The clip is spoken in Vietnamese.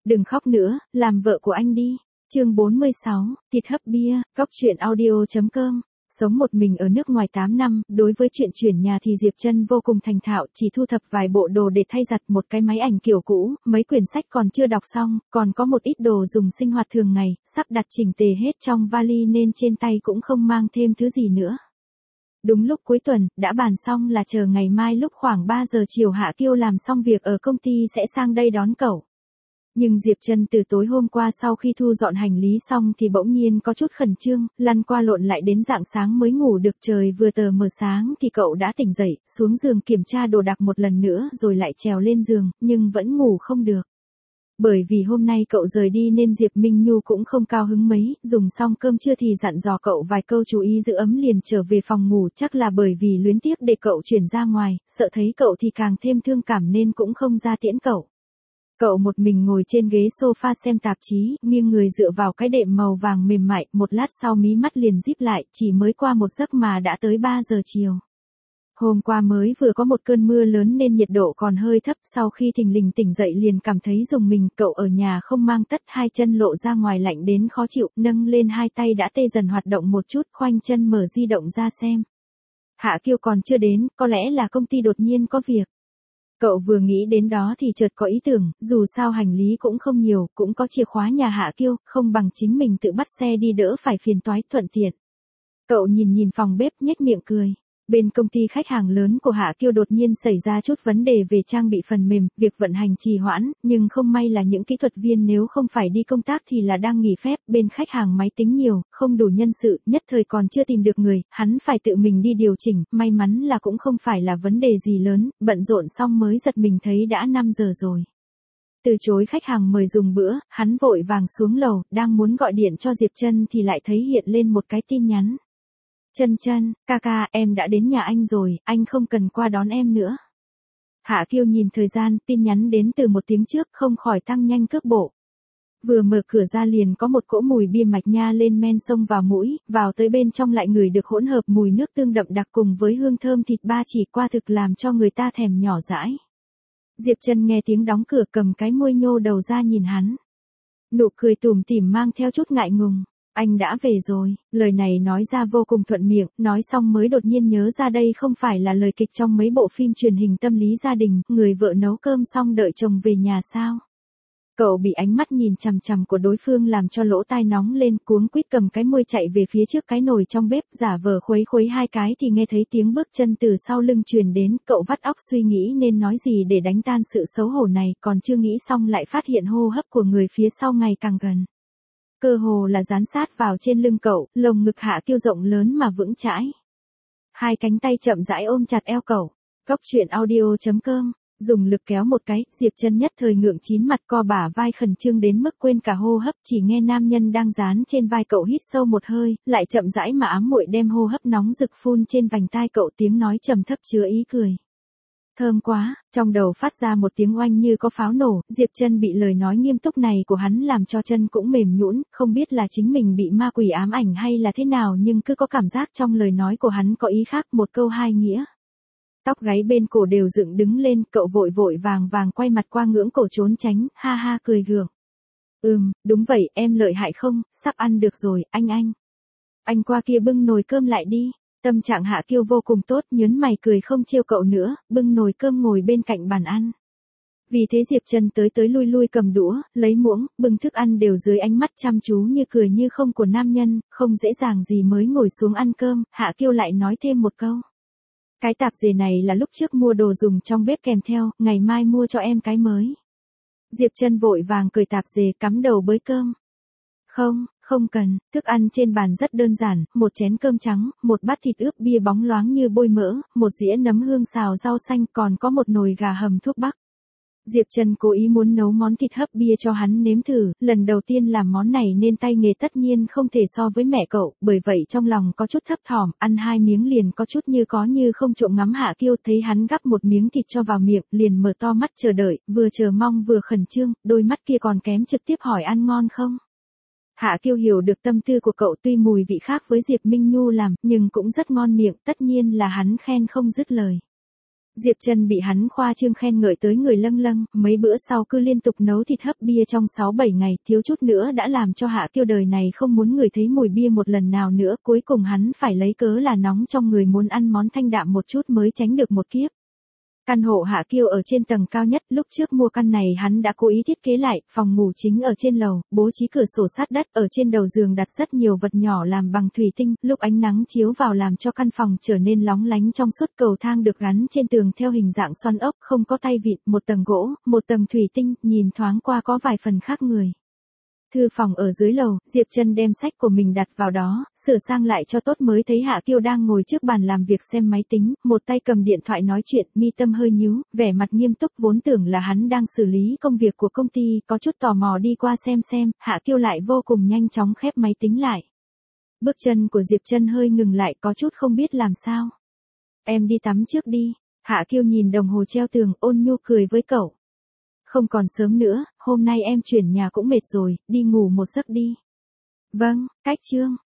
Đừng khóc nữa, làm vợ của anh đi. Chương 46, thịt hấp bia, góc truyện audio.com. Sống một mình ở nước ngoài 8 năm, đối với chuyện chuyển nhà thì Diệp Trân vô cùng thành thạo, chỉ thu thập vài bộ đồ để thay giặt, một cái máy ảnh kiểu cũ, mấy quyển sách còn chưa đọc xong, còn có một ít đồ dùng sinh hoạt thường ngày, sắp đặt chỉnh tề hết trong vali nên trên tay cũng không mang thêm thứ gì nữa. Đúng lúc cuối tuần, đã bàn xong là chờ ngày mai lúc khoảng 3 giờ chiều Hạ Kiêu làm xong việc ở công ty sẽ sang đây đón cậu. Nhưng Diệp Trân từ tối hôm qua sau khi thu dọn hành lý xong thì bỗng nhiên có chút khẩn trương, lăn qua lộn lại đến rạng sáng mới ngủ được, trời vừa tờ mờ sáng thì cậu đã tỉnh dậy, xuống giường kiểm tra đồ đạc một lần nữa rồi lại trèo lên giường, nhưng vẫn ngủ không được. Bởi vì hôm nay cậu rời đi nên Diệp Minh Nhu cũng không cao hứng mấy, dùng xong cơm trưa thì dặn dò cậu vài câu chú ý giữ ấm liền trở về phòng ngủ, chắc là bởi vì luyến tiếc để cậu chuyển ra ngoài, sợ thấy cậu thì càng thêm thương cảm nên cũng không ra tiễn cậu. Cậu một mình ngồi trên ghế sofa xem tạp chí, nghiêng người dựa vào cái đệm màu vàng mềm mại, một lát sau mí mắt liền díp lại, chỉ mới qua một giấc mà đã tới 3 giờ chiều. Hôm qua mới vừa có một cơn mưa lớn nên nhiệt độ còn hơi thấp, sau khi thình lình tỉnh dậy liền cảm thấy rùng mình, cậu ở nhà không mang tất, hai chân lộ ra ngoài lạnh đến khó chịu, nâng lên hai tay đã tê dần hoạt động một chút, khoanh chân mở di động ra xem. Hạ Kiêu còn chưa đến, có lẽ là công ty đột nhiên có việc. Cậu vừa nghĩ đến đó thì chợt có ý tưởng, dù sao hành lý cũng không nhiều, cũng có chìa khóa nhà Hạ Kiêu, không bằng chính mình tự bắt xe đi đỡ phải phiền toái, thuận tiện. Cậu nhìn phòng bếp nhếch miệng cười. Bên công ty khách hàng lớn của Hạ Kiêu đột nhiên xảy ra chút vấn đề về trang bị phần mềm, việc vận hành trì hoãn, nhưng không may là những kỹ thuật viên nếu không phải đi công tác thì là đang nghỉ phép, bên khách hàng máy tính nhiều, không đủ nhân sự, nhất thời còn chưa tìm được người, hắn phải tự mình đi điều chỉnh, may mắn là cũng không phải là vấn đề gì lớn, bận rộn xong mới giật mình thấy đã 5 giờ rồi. Từ chối khách hàng mời dùng bữa, hắn vội vàng xuống lầu, đang muốn gọi điện cho Diệp Trân thì lại thấy hiện lên một cái tin nhắn. Trân, ca, em đã đến nhà anh rồi, anh không cần qua đón em nữa. Hạ Kiêu nhìn thời gian, tin nhắn đến từ một tiếng trước, không khỏi tăng nhanh cước bộ. Vừa mở cửa ra liền có một cỗ mùi bia mạch nha lên men xông vào mũi, vào tới bên trong lại ngửi được hỗn hợp mùi nước tương đậm đặc cùng với hương thơm thịt ba chỉ, qua thực làm cho người ta thèm nhỏ dãi. Diệp Trân nghe tiếng đóng cửa cầm cái môi nhô đầu ra nhìn hắn. Nụ cười tủm tỉm mang theo chút ngại ngùng. Anh đã về rồi, lời này nói ra vô cùng thuận miệng, nói xong mới đột nhiên nhớ ra đây không phải là lời kịch trong mấy bộ phim truyền hình tâm lý gia đình, người vợ nấu cơm xong đợi chồng về nhà sao. Cậu bị ánh mắt nhìn chằm chằm của đối phương làm cho lỗ tai nóng lên, cuống quýt cầm cái môi chạy về phía trước cái nồi trong bếp, giả vờ khuấy hai cái thì nghe thấy tiếng bước chân từ sau lưng truyền đến, cậu vắt óc suy nghĩ nên nói gì để đánh tan sự xấu hổ này, còn chưa nghĩ xong lại phát hiện hô hấp của người phía sau ngày càng gần. Cơ hồ là dán sát vào trên lưng cậu, lồng ngực Hạ Kiêu rộng lớn mà vững chãi. Hai cánh tay chậm rãi ôm chặt eo cậu. Góc truyện audio.com, dùng lực kéo một cái, Diệp Trân nhất thời ngượng chín mặt, co bả vai khẩn trương đến mức quên cả hô hấp, chỉ nghe nam nhân đang dán trên vai cậu hít sâu một hơi, lại chậm rãi mà ám muội đem hô hấp nóng rực phun trên vành tai cậu, tiếng nói trầm thấp chứa ý cười. Thơm quá, trong đầu phát ra một tiếng oanh như có pháo nổ, Diệp Trân bị lời nói nghiêm túc này của hắn làm cho chân cũng mềm nhũn, không biết là chính mình bị ma quỷ ám ảnh hay là thế nào nhưng cứ có cảm giác trong lời nói của hắn có ý khác, một câu hai nghĩa. Tóc gáy bên cổ đều dựng đứng lên, cậu vội vàng quay mặt qua ngưỡng cổ trốn tránh, ha ha cười gượng. Đúng vậy, em lợi hại không, sắp ăn được rồi, anh. Anh qua kia bưng nồi cơm lại đi. Tâm trạng Hạ Kiêu vô cùng tốt, nhớn mày cười không trêu cậu nữa, bưng nồi cơm ngồi bên cạnh bàn ăn. Vì thế Diệp Trân tới lui cầm đũa, lấy muỗng, bưng thức ăn đều dưới ánh mắt chăm chú như cười như không của nam nhân, không dễ dàng gì mới ngồi xuống ăn cơm, Hạ Kiêu lại nói thêm một câu. Cái tạp dề này là lúc trước mua đồ dùng trong bếp kèm theo, ngày mai mua cho em cái mới. Diệp Trân vội vàng cởi tạp dề cắm đầu bới cơm. Không cần, thức ăn trên bàn rất đơn giản, một chén cơm trắng, một bát thịt ướp bia bóng loáng như bôi mỡ, một dĩa nấm hương xào rau xanh, còn có một nồi gà hầm thuốc bắc. Diệp Trân cố ý muốn nấu món thịt hấp bia cho hắn nếm thử, lần đầu tiên làm món này nên tay nghề tất nhiên không thể so với mẹ cậu, bởi vậy trong lòng có chút thấp thỏm, ăn hai miếng liền có chút như có như không trộm ngắm Hạ Kiêu, thấy hắn gắp một miếng thịt cho vào miệng, liền mở to mắt chờ đợi, vừa chờ mong vừa khẩn trương, đôi mắt kia còn kém trực tiếp hỏi ăn ngon không. Hạ Kiêu hiểu được tâm tư của cậu, tuy mùi vị khác với Diệp Minh Nhu làm, nhưng cũng rất ngon miệng, tất nhiên là hắn khen không dứt lời. Diệp Trân bị hắn khoa trương khen ngợi tới người lâng lâng, mấy bữa sau cứ liên tục nấu thịt hấp bia trong 6-7 ngày, thiếu chút nữa đã làm cho Hạ Kiêu đời này không muốn ngửi thấy mùi bia một lần nào nữa, cuối cùng hắn phải lấy cớ là nóng trong người muốn ăn món thanh đạm một chút mới tránh được một kiếp. Căn hộ Hạ Kiêu ở trên tầng cao nhất, lúc trước mua căn này hắn đã cố ý thiết kế lại, phòng ngủ chính ở trên lầu, bố trí cửa sổ sát đất, ở trên đầu giường đặt rất nhiều vật nhỏ làm bằng thủy tinh, lúc ánh nắng chiếu vào làm cho căn phòng trở nên lóng lánh trong suốt. Cầu thang được gắn trên tường theo hình dạng xoắn ốc, không có tay vịn, một tầng gỗ, một tầng thủy tinh, nhìn thoáng qua có vài phần khác người. Thư phòng ở dưới lầu, Diệp Trân đem sách của mình đặt vào đó, sửa sang lại cho tốt mới thấy Hạ Kiêu đang ngồi trước bàn làm việc xem máy tính, một tay cầm điện thoại nói chuyện, mi tâm hơi nhíu, vẻ mặt nghiêm túc, vốn tưởng là hắn đang xử lý công việc của công ty, có chút tò mò đi qua xem, Hạ Kiêu lại vô cùng nhanh chóng khép máy tính lại. Bước chân của Diệp Trân hơi ngừng lại, có chút không biết làm sao. Em đi tắm trước đi. Hạ Kiêu nhìn đồng hồ treo tường, ôn nhu cười với cậu. Không còn sớm nữa, hôm nay em chuyển nhà cũng mệt rồi, đi ngủ một giấc đi. Vâng, cách chương.